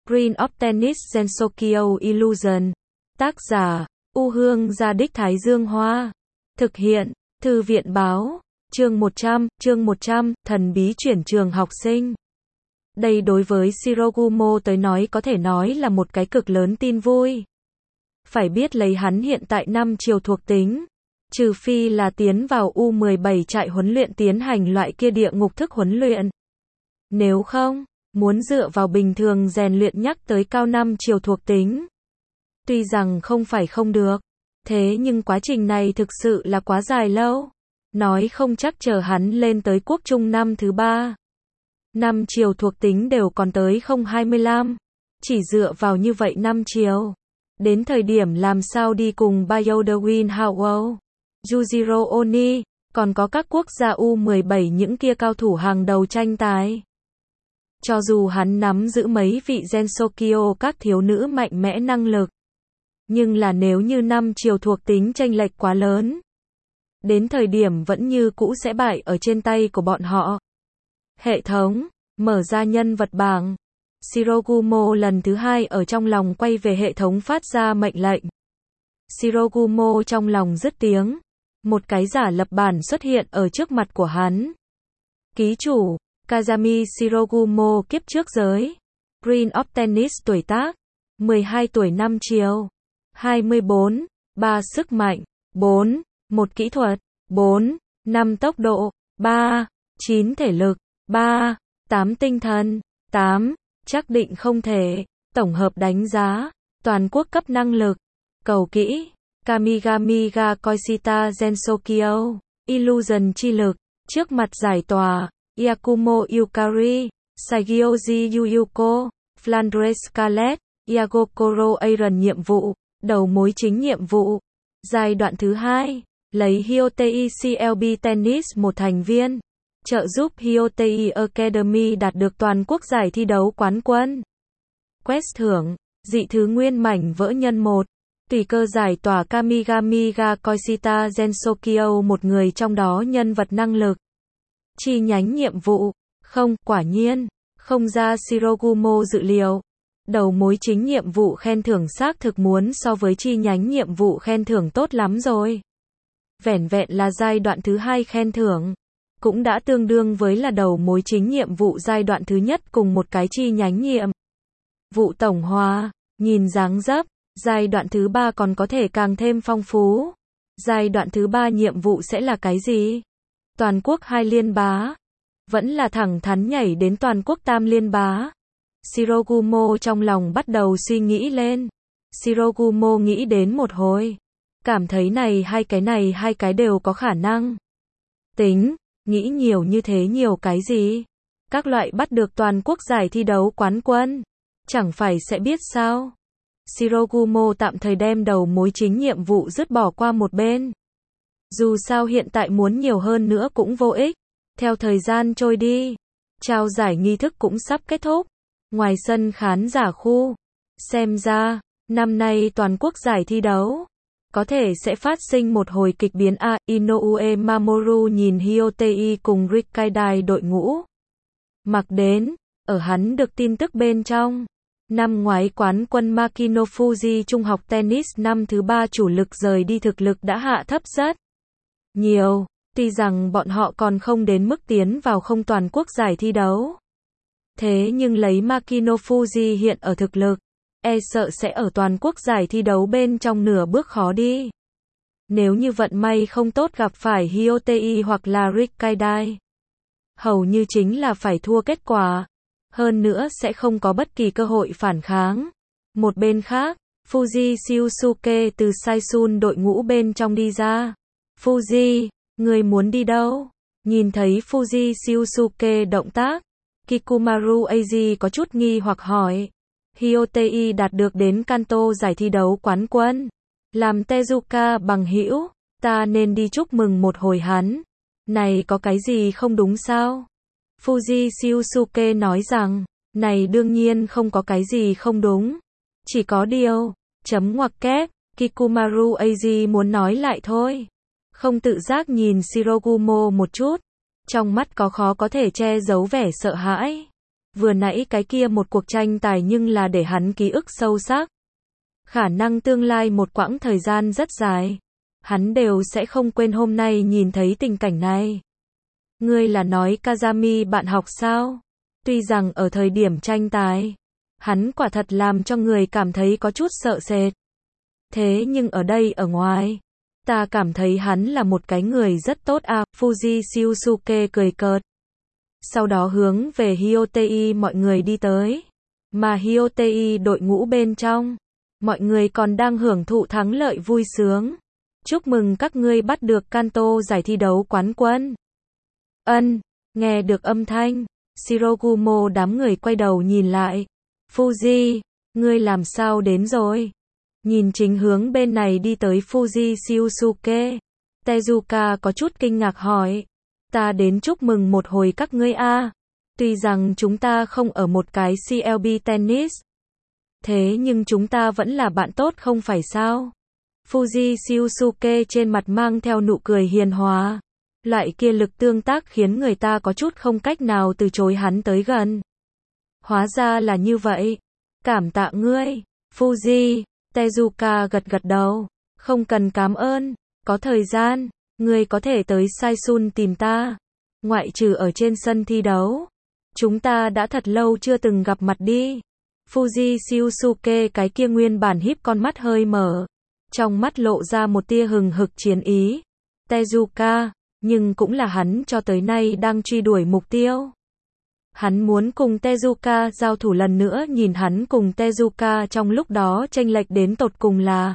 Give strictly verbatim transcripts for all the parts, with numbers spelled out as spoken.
Queen of Tennis Gensokyo Illusion. Tác giả, U Hương Gia Đích Thái Dương Hoa. Thực hiện, Thư viện Báo. Chương một trăm, chương một trăm, thần bí chuyển trường học sinh. Đây đối với Shirogumo tới nói có thể nói là một cái cực lớn tin vui. Phải biết lấy hắn hiện tại năm chiều thuộc tính. Trừ phi là tiến vào U mười bảy trại huấn luyện tiến hành loại kia địa ngục thức huấn luyện. Nếu không, muốn dựa vào bình thường rèn luyện nhắc tới cao năm chiều thuộc tính. Tuy rằng không phải không được, thế nhưng quá trình này thực sự là quá dài lâu. Nói không chắc chờ hắn lên tới quốc trung năm thứ ba. Năm chiều thuộc tính đều còn tới không hai mươi lăm. Chỉ dựa vào như vậy năm chiều. Đến thời điểm làm sao đi cùng Bayodawin Howell, Yujiro Oni, còn có các quốc gia U mười bảy những kia cao thủ hàng đầu tranh tài. Cho dù hắn nắm giữ mấy vị Gensokyo các thiếu nữ mạnh mẽ năng lực. Nhưng là nếu như năm chiều thuộc tính chênh lệch quá lớn. Đến thời điểm vẫn như cũ sẽ bại ở trên tay của bọn họ. Hệ thống, mở ra nhân vật bảng. Shirogumo lần thứ hai ở trong lòng quay về hệ thống phát ra mệnh lệnh. Shirogumo trong lòng dứt tiếng. Một cái giả lập bản xuất hiện ở trước mặt của hắn. Ký chủ, Kazami Shirogumo kiếp trước giới. Queen of Tennis tuổi tác. mười hai tuổi năm chiều. hai mươi bốn, ba sức mạnh. bốn, một kỹ thuật. bốn, năm tốc độ. ba, chín thể lực. ba, tám tinh thần. tám, chắc định không thể. Tổng hợp đánh giá. Toàn quốc cấp năng lực. Cầu kỹ. Kamigami ga Koishita Gensokyo. Illusion chi lực. Trước mặt giải tỏa. Yakumo Yukari. Saigyoji Yuyuko. Flandre Scarlett. Yagokoro Aaron nhiệm vụ. Đầu mối chính nhiệm vụ. Giai đoạn thứ hai. Lấy Hyotei xê lờ bê Tennis một thành viên. Trợ giúp Hyotei Academy đạt được toàn quốc giải thi đấu quán quân. Quest thưởng. Dị thứ nguyên mảnh vỡ nhân một. Tùy cơ giải tỏa Kamigami ga Koishita Gensokyo một người trong đó nhân vật năng lực. Chi nhánh nhiệm vụ. Không, quả nhiên. Không ra Shirogumo dự liệu. Đầu mối chính nhiệm vụ khen thưởng xác thực muốn so với chi nhánh nhiệm vụ khen thưởng tốt lắm rồi. Vẻn vẹn là giai đoạn thứ hai khen thưởng. Cũng đã tương đương với là đầu mối chính nhiệm vụ giai đoạn thứ nhất cùng một cái chi nhánh nhiệm vụ tổng hòa. Nhìn dáng dấp, giai đoạn thứ ba còn có thể càng thêm phong phú. Giai đoạn thứ ba nhiệm vụ sẽ là cái gì? Toàn quốc hai liên bá. Vẫn là thẳng thắn nhảy đến toàn quốc tam liên bá. Shirogumo trong lòng bắt đầu suy nghĩ lên. Shirogumo nghĩ đến một hồi. Cảm thấy này hai cái này hai cái đều có khả năng. Tính, nghĩ nhiều như thế nhiều cái gì? Các loại bắt được toàn quốc giải thi đấu quán quân. Chẳng phải sẽ biết sao? Shirogumo tạm thời đem đầu mối chính nhiệm vụ dứt bỏ qua một bên. Dù sao hiện tại muốn nhiều hơn nữa cũng vô ích. Theo thời gian trôi đi, trao giải nghi thức cũng sắp kết thúc. Ngoài sân khán giả khu, xem ra, năm nay toàn quốc giải thi đấu, có thể sẽ phát sinh một hồi kịch biến. A. Inoue Mamoru nhìn Hyotei cùng Rikkaidai đội ngũ. Mặc đến, ở hắn được tin tức bên trong. Năm ngoái quán quân Makino Fuji trung học tennis năm thứ ba chủ lực rời đi thực lực đã hạ thấp rất nhiều. Tuy rằng bọn họ còn không đến mức tiến vào không toàn quốc giải thi đấu. Thế nhưng lấy Makino Fuji hiện ở thực lực, e sợ sẽ ở toàn quốc giải thi đấu bên trong nửa bước khó đi. Nếu như vận may không tốt gặp phải Hyotei hoặc là Rikkaidai, hầu như chính là phải thua kết quả. Hơn nữa sẽ không có bất kỳ cơ hội phản kháng. Một bên khác, Fuji Shiosuke từ Saisun đội ngũ bên trong đi ra. Fuji, người muốn đi đâu? Nhìn thấy Fuji Shiosuke động tác, Kikumaru Eiji có chút nghi hoặc hỏi. Hyotei đạt được đến Kanto giải thi đấu quán quân. Làm Tezuka bằng hữu, ta nên đi chúc mừng một hồi hắn. Này có cái gì không đúng sao? Fuji Shiosuke nói rằng, này đương nhiên không có cái gì không đúng. Chỉ có điều, chấm ngoặc kép, Kikumaru Eiji muốn nói lại thôi. Không tự giác nhìn Shirogumo một chút. Trong mắt có khó có thể che giấu vẻ sợ hãi. Vừa nãy cái kia một cuộc tranh tài nhưng là để hắn ký ức sâu sắc. Khả năng tương lai một quãng thời gian rất dài, hắn đều sẽ không quên hôm nay nhìn thấy tình cảnh này. Ngươi là nói Kazami bạn học sao? Tuy rằng ở thời điểm tranh tài, hắn quả thật làm cho người cảm thấy có chút sợ sệt. Thế nhưng ở đây ở ngoài, ta cảm thấy hắn là một cái người rất tốt à, Fuji Shiosuke cười cợt. Sau đó hướng về Hyotei mọi người đi tới. Mà Hyotei đội ngũ bên trong, mọi người còn đang hưởng thụ thắng lợi vui sướng. Chúc mừng các ngươi bắt được Kanto giải thi đấu quán quân. Ân, nghe được âm thanh, Shirogumo đám người quay đầu nhìn lại. Fuji, ngươi làm sao đến rồi? Nhìn chính hướng bên này đi tới Fuji Shiosuke, Tezuka có chút kinh ngạc hỏi. Ta đến chúc mừng một hồi các ngươi a. Tuy rằng chúng ta không ở một cái xê lờ bê tennis, thế nhưng chúng ta vẫn là bạn tốt không phải sao? Fuji Shiosuke trên mặt mang theo nụ cười hiền hòa. Loại kia lực tương tác khiến người ta có chút không cách nào từ chối hắn tới gần. Hóa ra là như vậy. Cảm tạ ngươi, Fuji. Tezuka gật gật đầu. Không cần cảm ơn. Có thời gian, ngươi có thể tới Saisun tìm ta. Ngoại trừ ở trên sân thi đấu, chúng ta đã thật lâu chưa từng gặp mặt đi. Fuji Shiosuke cái kia nguyên bản híp con mắt hơi mở. Trong mắt lộ ra một tia hừng hực chiến ý. Tezuka, nhưng cũng là hắn cho tới nay đang truy đuổi mục tiêu. Hắn muốn cùng Tezuka giao thủ lần nữa, nhìn hắn cùng Tezuka trong lúc đó chênh lệch đến tột cùng là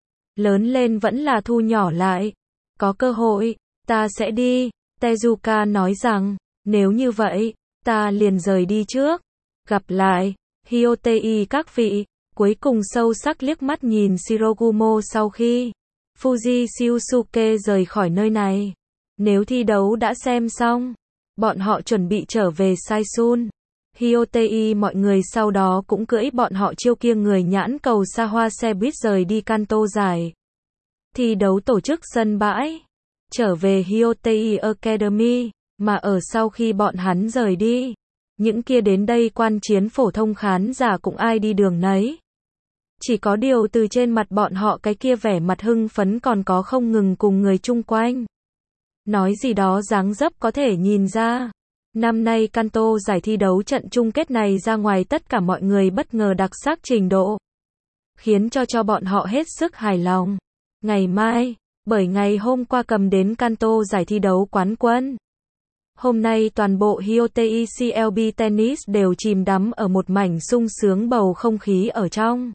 lớn lên vẫn là thu nhỏ lại. Có cơ hội, ta sẽ đi. Tezuka nói rằng, nếu như vậy, ta liền rời đi trước. Gặp lại, Hyotei các vị. Cuối cùng sâu sắc liếc mắt nhìn Shirogumo sau khi Fuji Shiosuke rời khỏi nơi này. Nếu thi đấu đã xem xong, bọn họ chuẩn bị trở về Saisun. Hyotei mọi người sau đó cũng cưỡi bọn họ chiêu kia người nhãn cầu xa hoa xe buýt rời đi Kanto giải. Thi đấu tổ chức sân bãi. Trở về Hyotei Academy, mà ở sau khi bọn hắn rời đi, những kia đến đây quan chiến phổ thông khán giả cũng ai đi đường nấy. Chỉ có điều từ trên mặt bọn họ cái kia vẻ mặt hưng phấn còn có không ngừng cùng người chung quanh nói gì đó dáng dấp có thể nhìn ra. Năm nay Kanto giải thi đấu trận chung kết này ra ngoài tất cả mọi người bất ngờ đặc sắc trình độ, khiến cho cho bọn họ hết sức hài lòng. Ngày mai, bởi ngày hôm qua cầm đến Kanto giải thi đấu quán quân, hôm nay toàn bộ Hyotei xê lờ bê Tennis đều chìm đắm ở một mảnh sung sướng bầu không khí ở trong.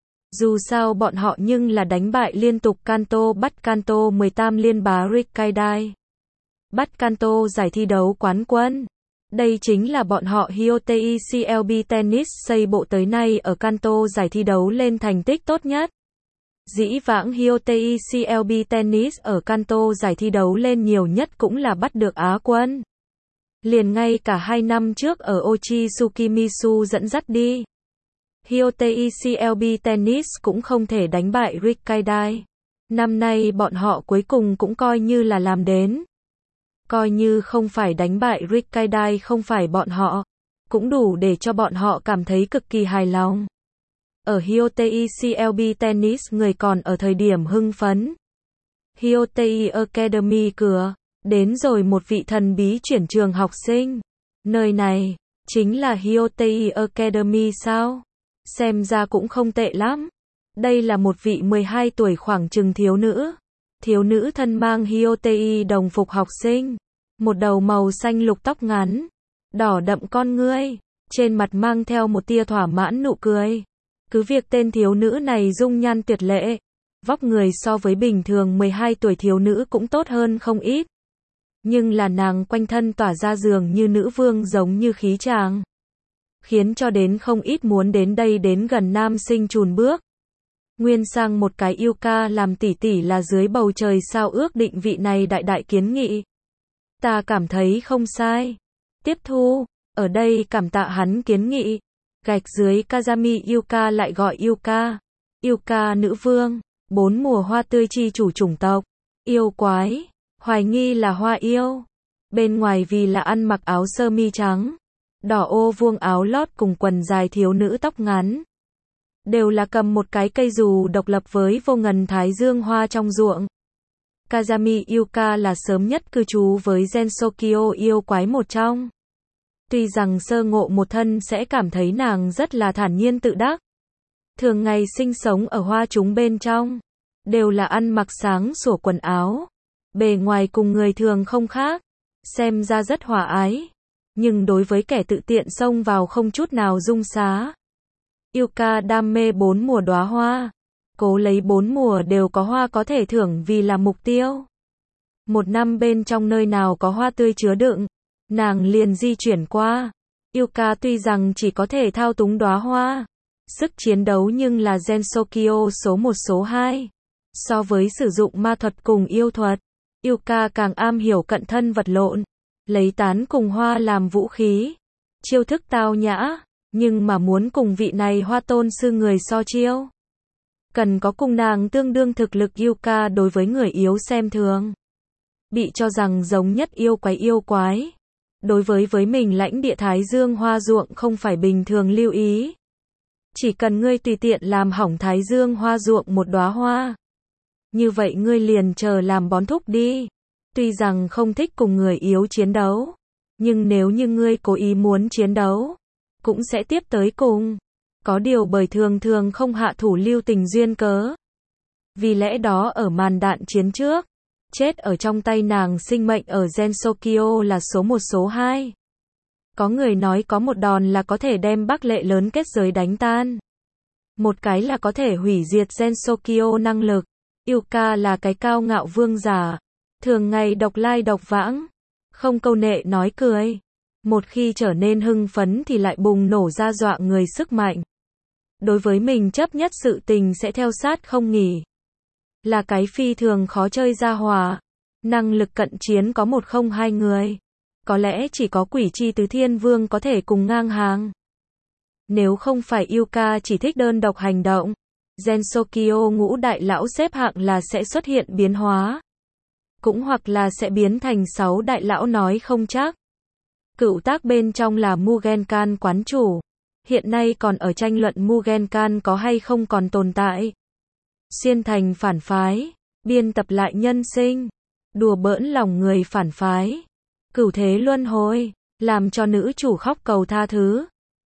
Dù sao bọn họ nhưng là đánh bại liên tục Kanto, bắt Kanto mười tám liên bá Rikkaidai, bắt Kanto giải thi đấu quán quân. Đây chính là bọn họ Hyotei xê lờ bê Tennis xây bộ tới nay ở Kanto giải thi đấu lên thành tích tốt nhất. Dĩ vãng Hyotei xê lờ bê Tennis ở Kanto giải thi đấu lên nhiều nhất cũng là bắt được Á quân. Liền ngay cả hai năm trước ở Ochi Tsukimisu dẫn dắt đi, Hyotei xê lờ bê Tennis cũng không thể đánh bại Rikkaidai. Năm nay bọn họ cuối cùng cũng coi như là làm đến. Coi như không phải đánh bại Rikkaidai, không phải bọn họ, cũng đủ để cho bọn họ cảm thấy cực kỳ hài lòng. Ở Hyotei xê lờ bê Tennis người còn ở thời điểm hưng phấn. Hyotei Academy cửa, đến rồi một vị thần bí chuyển trường học sinh. Nơi này, chính là Hyotei Academy sao? Xem ra cũng không tệ lắm. Đây là một vị mười hai tuổi khoảng chừng thiếu nữ. Thiếu nữ thân mang Hyotei đồng phục học sinh. Một đầu màu xanh lục tóc ngắn, đỏ đậm con ngươi, trên mặt mang theo một tia thỏa mãn nụ cười. Cứ việc tên thiếu nữ này dung nhan tuyệt lệ, vóc người so với bình thường mười hai tuổi thiếu nữ cũng tốt hơn không ít. Nhưng là nàng quanh thân tỏa ra dường như nữ vương giống như khí chàng, khiến cho đến không ít muốn đến đây đến gần nam sinh chùn bước. Nguyên sang một cái yêu ca làm tỷ tỷ là dưới bầu trời sao ước định vị này đại đại kiến nghị. Ta cảm thấy không sai. Tiếp thu, ở đây cảm tạ hắn kiến nghị. Gạch dưới Kazami Yuka lại gọi Yuka. Yuka nữ vương, bốn mùa hoa tươi chi chủ chủng tộc. Yêu quái, hoài nghi là hoa yêu. Bên ngoài vì là ăn mặc áo sơ mi trắng. đỏ ô vuông áo lót cùng quần dài thiếu nữ tóc ngắn. Đều là cầm một cái cây dù độc lập với vô ngần thái dương hoa trong ruộng. Kazami Yuka là sớm nhất cư trú với Gensokyo yêu quái một trong. Tuy rằng sơ ngộ một thân sẽ cảm thấy nàng rất là thản nhiên tự đắc. Thường ngày sinh sống ở hoa chúng bên trong. Đều là ăn mặc sáng sủa quần áo. Bề ngoài cùng người thường không khác. Xem ra rất hòa ái. Nhưng đối với kẻ tự tiện xông vào không chút nào dung xá. Yuka đam mê bốn mùa đóa hoa. Cố lấy bốn mùa đều có hoa có thể thưởng vì là mục tiêu. Một năm bên trong nơi nào có hoa tươi chứa đựng, nàng liền di chuyển qua. Yuka tuy rằng chỉ có thể thao túng đóa hoa, sức chiến đấu nhưng là Gensokyo số một số hai. So với sử dụng ma thuật cùng yêu thuật, Yuka càng am hiểu cận thân vật lộn, lấy tán cùng hoa làm vũ khí. Chiêu thức tao nhã, nhưng mà muốn cùng vị này hoa tôn sư người so chiêu, cần có cùng nàng tương đương thực lực. Yuka đối với người yếu xem thường, bị cho rằng giống nhất yêu quái yêu quái. Đối với với mình lãnh địa thái dương hoa ruộng không phải bình thường lưu ý. Chỉ cần ngươi tùy tiện làm hỏng thái dương hoa ruộng một đóa hoa, như vậy ngươi liền chờ làm bón thúc đi. Tuy rằng không thích cùng người yếu chiến đấu, nhưng nếu như ngươi cố ý muốn chiến đấu, cũng sẽ tiếp tới cùng. Có điều bởi thường thường không hạ thủ lưu tình duyên cớ. Vì lẽ đó ở màn đạn chiến trước, chết ở trong tay nàng sinh mệnh ở Gensokyo là số một số hai. Có người nói có một đòn là có thể đem Bắc Lệ lớn kết giới đánh tan. Một cái là có thể hủy diệt Gensokyo năng lực. Yuka là cái cao ngạo vương giả, thường ngày độc lai độc vãng, không câu nệ nói cười. Một khi trở nên hưng phấn thì lại bùng nổ ra dọa người sức mạnh. Đối với mình chấp nhất sự tình sẽ theo sát không nghỉ. Là cái phi thường khó chơi gia hỏa. Năng lực cận chiến có một không hai người. Có lẽ chỉ có Quỷ Chi Tứ Thiên Vương có thể cùng ngang hàng. Nếu không phải Yuka chỉ thích đơn độc hành động, Gensokyo ngũ đại lão xếp hạng là sẽ xuất hiện biến hóa. Cũng hoặc là sẽ biến thành sáu đại lão nói không chắc. Cựu tác bên trong là Mugenkan quán chủ. Hiện nay còn ở tranh luận Mugenkan có hay không còn tồn tại. Xuyên thành phản phái, biên tập lại nhân sinh, đùa bỡn lòng người phản phái, cửu thế luân hồi, làm cho nữ chủ khóc cầu tha thứ.